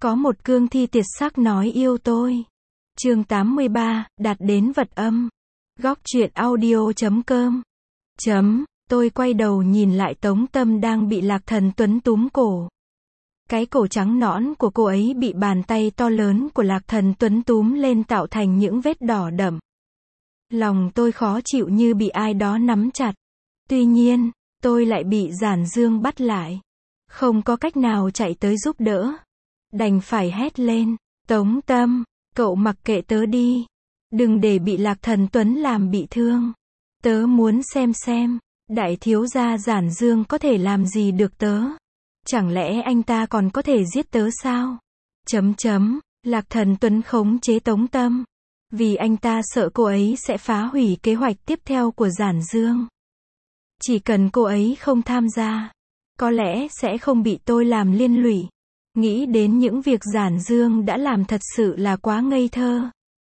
Có một cương thi tuyệt sắc nói yêu tôi. Chương 83, đạt đến vật âm. Góc truyện audio.com. Tôi quay đầu nhìn lại Tống Tâm đang bị Lạc Thần Tuấn túm cổ. Cái cổ trắng nõn của cô ấy bị bàn tay to lớn của Lạc Thần Tuấn túm lên tạo thành những vết đỏ đậm. Lòng tôi khó chịu như bị ai đó nắm chặt. Tuy nhiên, tôi lại bị Giản Dương bắt lại. Không có cách nào chạy tới giúp đỡ. Đành phải hét lên, Tống Tâm, cậu mặc kệ tớ đi. Đừng để bị Lạc Thần Tuấn làm bị thương. Tớ muốn xem, đại thiếu gia Giản Dương có thể làm gì được tớ. Chẳng lẽ anh ta còn có thể giết tớ sao? Lạc Thần Tuấn khống chế Tống Tâm. Vì anh ta sợ cô ấy sẽ phá hủy kế hoạch tiếp theo của Giản Dương. Chỉ cần cô ấy không tham gia, có lẽ sẽ không bị tôi làm liên lụy. Nghĩ đến những việc Giản Dương đã làm thật sự là quá ngây thơ.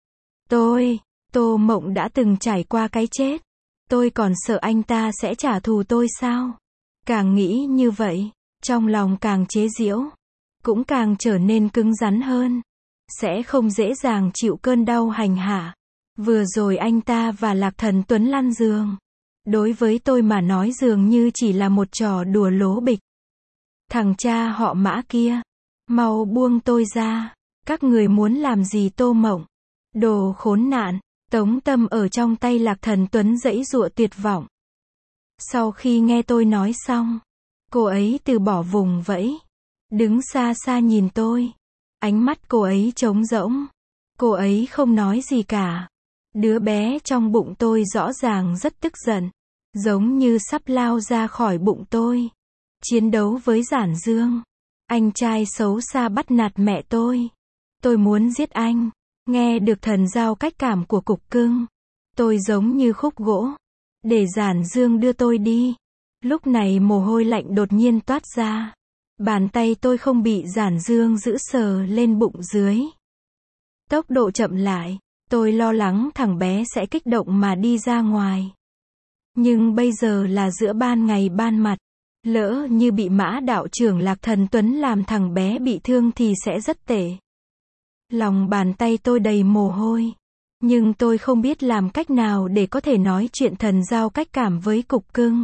Tô Mộng đã từng trải qua cái chết. Tôi còn sợ anh ta sẽ trả thù tôi sao? Càng nghĩ như vậy, trong lòng càng chế giễu. Cũng càng trở nên cứng rắn hơn. Sẽ không dễ dàng chịu cơn đau hành hạ. Vừa rồi anh ta và Lạc Thần Tuấn lăn giường. Đối với tôi mà nói dường như chỉ là một trò đùa lố bịch. Thằng cha họ Mã kia, mau buông tôi ra. Các người muốn làm gì Tô Mộng? Đồ khốn nạn. Tống Tâm ở trong tay Lạc Thần Tuấn giãy giụa tuyệt vọng. Sau khi nghe tôi nói xong, cô ấy từ bỏ vùng vẫy, đứng xa xa nhìn tôi. Ánh mắt cô ấy trống rỗng. Cô ấy không nói gì cả. Đứa bé trong bụng tôi rõ ràng rất tức giận, giống như sắp lao ra khỏi bụng tôi. Chiến đấu với Giản Dương. Anh trai xấu xa bắt nạt mẹ tôi. Tôi muốn giết anh. Nghe được thần giao cách cảm của cục cưng. Tôi giống như khúc gỗ. Để Giản Dương đưa tôi đi. Lúc này mồ hôi lạnh đột nhiên toát ra. Bàn tay tôi không bị Giản Dương giữ sờ lên bụng dưới. Tốc độ chậm lại. Tôi lo lắng thằng bé sẽ kích động mà đi ra ngoài. Nhưng bây giờ là giữa ban ngày ban mặt. Lỡ như bị Mã đạo trưởng Lạc Thần Tuấn làm thằng bé bị thương thì sẽ rất tệ. Lòng bàn tay tôi đầy mồ hôi. Nhưng tôi không biết làm cách nào để có thể nói chuyện thần giao cách cảm với cục cưng.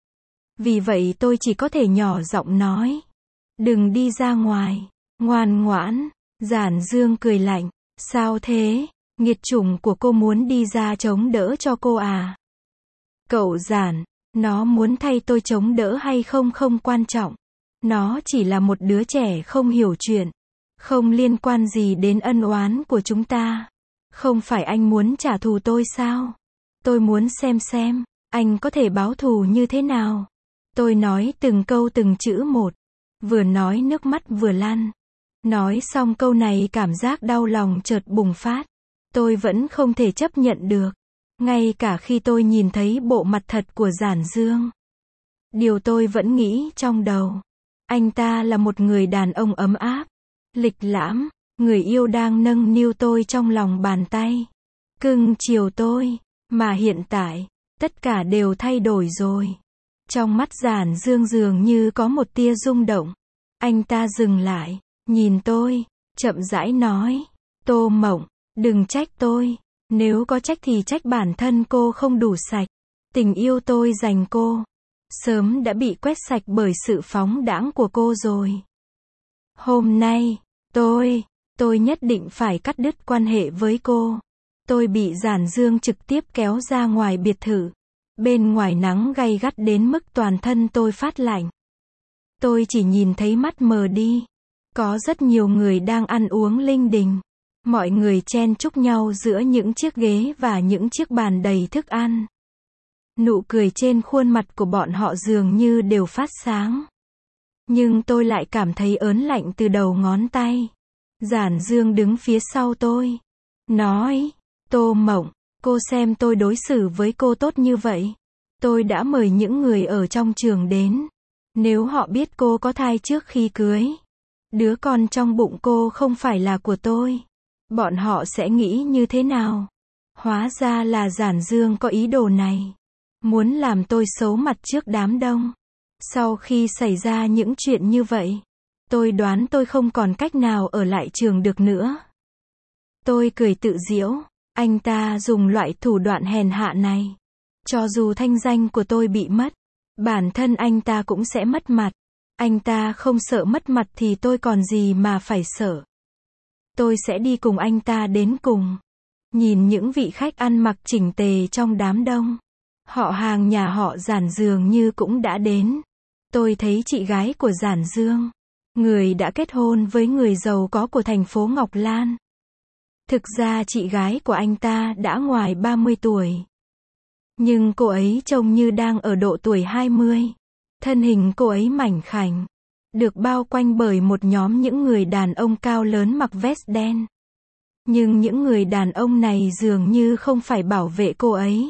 Vì vậy tôi chỉ có thể nhỏ giọng nói. Đừng đi ra ngoài. Ngoan ngoãn. Giản Dương cười lạnh. Sao thế? Nghiệt chủng của cô muốn đi ra chống đỡ cho cô à? Cậu Giản, nó muốn thay tôi chống đỡ hay không không quan trọng. Nó chỉ là một đứa trẻ không hiểu chuyện. Không liên quan gì đến ân oán của chúng ta. Không phải anh muốn trả thù tôi sao? Tôi muốn xem, anh có thể báo thù như thế nào? Tôi nói từng câu từng chữ một. Vừa nói nước mắt vừa lăn. Nói xong câu này cảm giác đau lòng chợt bùng phát. Tôi vẫn không thể chấp nhận được. Ngay cả khi tôi nhìn thấy bộ mặt thật của Giản Dương. Điều tôi vẫn nghĩ trong đầu. Anh ta là một người đàn ông ấm áp. Lịch lãm. Người yêu đang nâng niu tôi trong lòng bàn tay. Cưng chiều tôi. Mà hiện tại, tất cả đều thay đổi rồi. Trong mắt Giản Dương dường như có một tia rung động. Anh ta dừng lại, nhìn tôi, chậm rãi nói. Tô Mộng, đừng trách tôi. Nếu có trách thì trách bản thân cô không đủ sạch. Tình yêu tôi dành cô sớm đã bị quét sạch bởi sự phóng đãng của cô rồi. Hôm nay, tôi nhất định phải cắt đứt quan hệ với cô. Tôi bị Giản Dương trực tiếp kéo ra ngoài biệt thự. Bên ngoài nắng gay gắt đến mức toàn thân tôi phát lạnh. Tôi chỉ nhìn thấy mắt mờ đi. Có rất nhiều người đang ăn uống linh đình. Mọi người chen chúc nhau giữa những chiếc ghế và những chiếc bàn đầy thức ăn. Nụ cười trên khuôn mặt của bọn họ dường như đều phát sáng. Nhưng tôi lại cảm thấy ớn lạnh từ đầu ngón tay. Giản Dương đứng phía sau tôi. Nói, Tô Mộng, cô xem tôi đối xử với cô tốt như vậy. Tôi đã mời những người ở trong trường đến. Nếu họ biết cô có thai trước khi cưới. Đứa con trong bụng cô không phải là của tôi. Bọn họ sẽ nghĩ như thế nào? Hóa ra là Giản Dương có ý đồ này. Muốn làm tôi xấu mặt trước đám đông. Sau khi xảy ra những chuyện như vậy, Tôi đoán tôi không còn cách nào ở lại trường được nữa. Tôi cười tự giễu, anh ta dùng loại thủ đoạn hèn hạ này. Cho dù thanh danh của tôi bị mất, bản thân anh ta cũng sẽ mất mặt. Anh ta không sợ mất mặt thì tôi còn gì mà phải sợ. Tôi sẽ đi cùng anh ta đến cùng. Nhìn những vị khách ăn mặc chỉnh tề trong đám đông. Họ hàng nhà họ Giản dường như cũng đã đến. Tôi thấy chị gái của Giản Dương, người đã kết hôn với người giàu có của thành phố Ngọc Lan. Thực ra chị gái của anh ta đã ngoài 30 tuổi. Nhưng cô ấy trông như đang ở độ tuổi 20. Thân hình cô ấy mảnh khảnh, được bao quanh bởi một nhóm những người đàn ông cao lớn mặc vest đen. Nhưng những người đàn ông này dường như không phải bảo vệ cô ấy,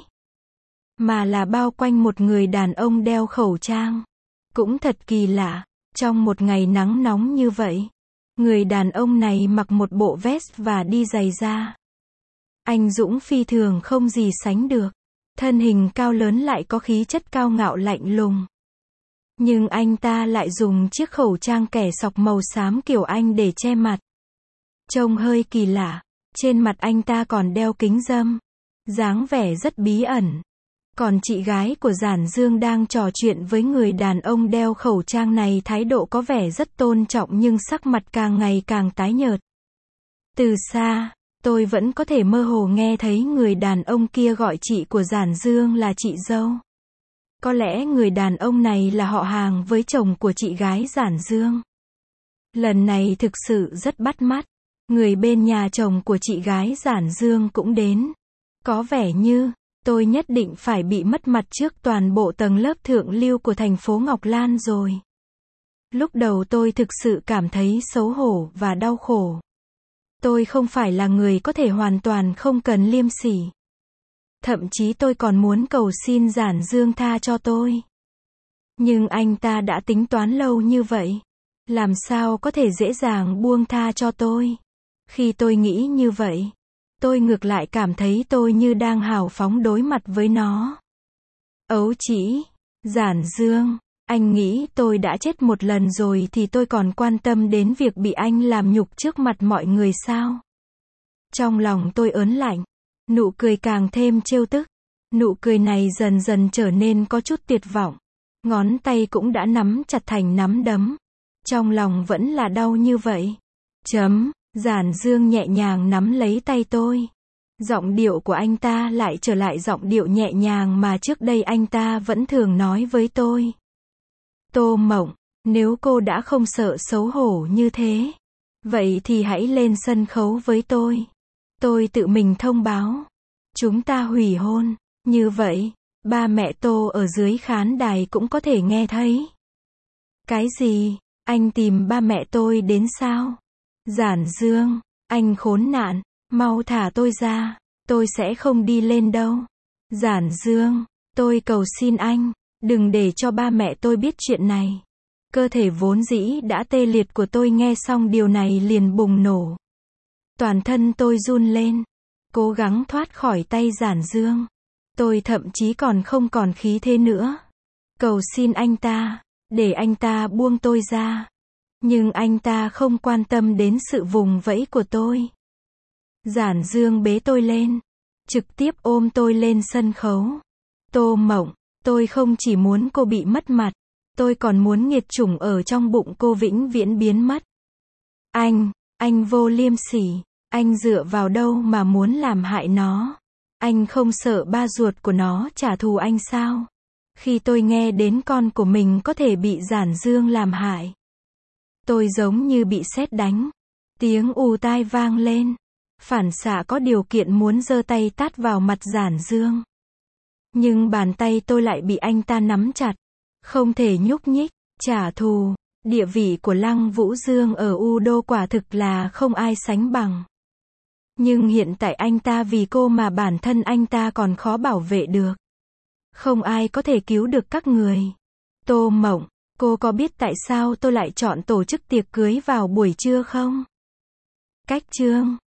mà là bao quanh một người đàn ông đeo khẩu trang. Cũng thật kỳ lạ, trong một ngày nắng nóng như vậy, người đàn ông này mặc một bộ vest và đi giày da. Anh dũng phi thường không gì sánh được. Thân hình cao lớn lại có khí chất cao ngạo lạnh lùng. Nhưng anh ta lại dùng chiếc khẩu trang kẻ sọc màu xám kiểu Anh để che mặt. Trông hơi kỳ lạ. Trên mặt anh ta còn đeo kính râm. Dáng vẻ rất bí ẩn. Còn chị gái của Giản Dương đang trò chuyện với người đàn ông đeo khẩu trang này, thái độ có vẻ rất tôn trọng nhưng sắc mặt càng ngày càng tái nhợt. Từ xa, tôi vẫn có thể mơ hồ nghe thấy người đàn ông kia gọi chị của Giản Dương là chị dâu. Có lẽ người đàn ông này là họ hàng với chồng của chị gái Giản Dương. Lần này thực sự rất bắt mắt. Người bên nhà chồng của chị gái Giản Dương cũng đến. Có vẻ như tôi nhất định phải bị mất mặt trước toàn bộ tầng lớp thượng lưu của thành phố Ngọc Lan rồi. Lúc đầu tôi thực sự cảm thấy xấu hổ và đau khổ. Tôi không phải là người có thể hoàn toàn không cần liêm sỉ. Thậm chí tôi còn muốn cầu xin Giản Dương tha cho tôi. Nhưng anh ta đã tính toán lâu như vậy. Làm sao có thể dễ dàng buông tha cho tôi? Khi tôi nghĩ như vậy, tôi ngược lại cảm thấy tôi như đang hào phóng đối mặt với nó. Ấu chỉ, Giản Dương, anh nghĩ tôi đã chết một lần rồi thì tôi còn quan tâm đến việc bị anh làm nhục trước mặt mọi người sao? Trong lòng tôi ớn lạnh, nụ cười càng thêm trêu tức. Nụ cười này dần dần trở nên có chút tuyệt vọng. Ngón tay cũng đã nắm chặt thành nắm đấm. Trong lòng vẫn là đau như vậy. Giản Dương nhẹ nhàng nắm lấy tay tôi. Giọng điệu của anh ta lại trở lại giọng điệu nhẹ nhàng mà trước đây anh ta vẫn thường nói với tôi. Tô Mộng, nếu cô đã không sợ xấu hổ như thế, vậy thì hãy lên sân khấu với tôi. Tôi tự mình thông báo. Chúng ta hủy hôn. Như vậy, ba mẹ Tô ở dưới khán đài cũng có thể nghe thấy. Cái gì? Anh tìm ba mẹ tôi đến sao? Giản Dương, anh khốn nạn, mau thả tôi ra, tôi sẽ không đi lên đâu. Giản Dương, tôi cầu xin anh, đừng để cho ba mẹ tôi biết chuyện này. Cơ thể vốn dĩ đã tê liệt của tôi nghe xong điều này liền bùng nổ. Toàn thân tôi run lên, cố gắng thoát khỏi tay Giản Dương. Tôi thậm chí còn không còn khí thế nữa. Cầu xin anh ta, để anh ta buông tôi ra. Nhưng anh ta không quan tâm đến sự vùng vẫy của tôi. Giản Dương bế tôi lên, trực tiếp ôm tôi lên sân khấu. Tô Mộng, tôi không chỉ muốn cô bị mất mặt, tôi còn muốn nghiệt chủng ở trong bụng cô vĩnh viễn biến mất. Anh vô liêm sỉ, anh dựa vào đâu mà muốn làm hại nó? Anh không sợ ba ruột của nó trả thù anh sao? Khi tôi nghe đến con của mình có thể bị Giản Dương làm hại, tôi giống như bị sét đánh. Tiếng ù tai vang lên. Phản xạ có điều kiện muốn giơ tay tát vào mặt Giản Dương. Nhưng bàn tay tôi lại bị anh ta nắm chặt. Không thể nhúc nhích. Trả thù. Địa vị của Lăng Vũ Dương ở U Đô quả thực là không ai sánh bằng. Nhưng hiện tại anh ta vì cô mà bản thân anh ta còn khó bảo vệ được. Không ai có thể cứu được các người. Tô Mộng, cô có biết tại sao tôi lại chọn tổ chức tiệc cưới vào buổi trưa không? Cách chương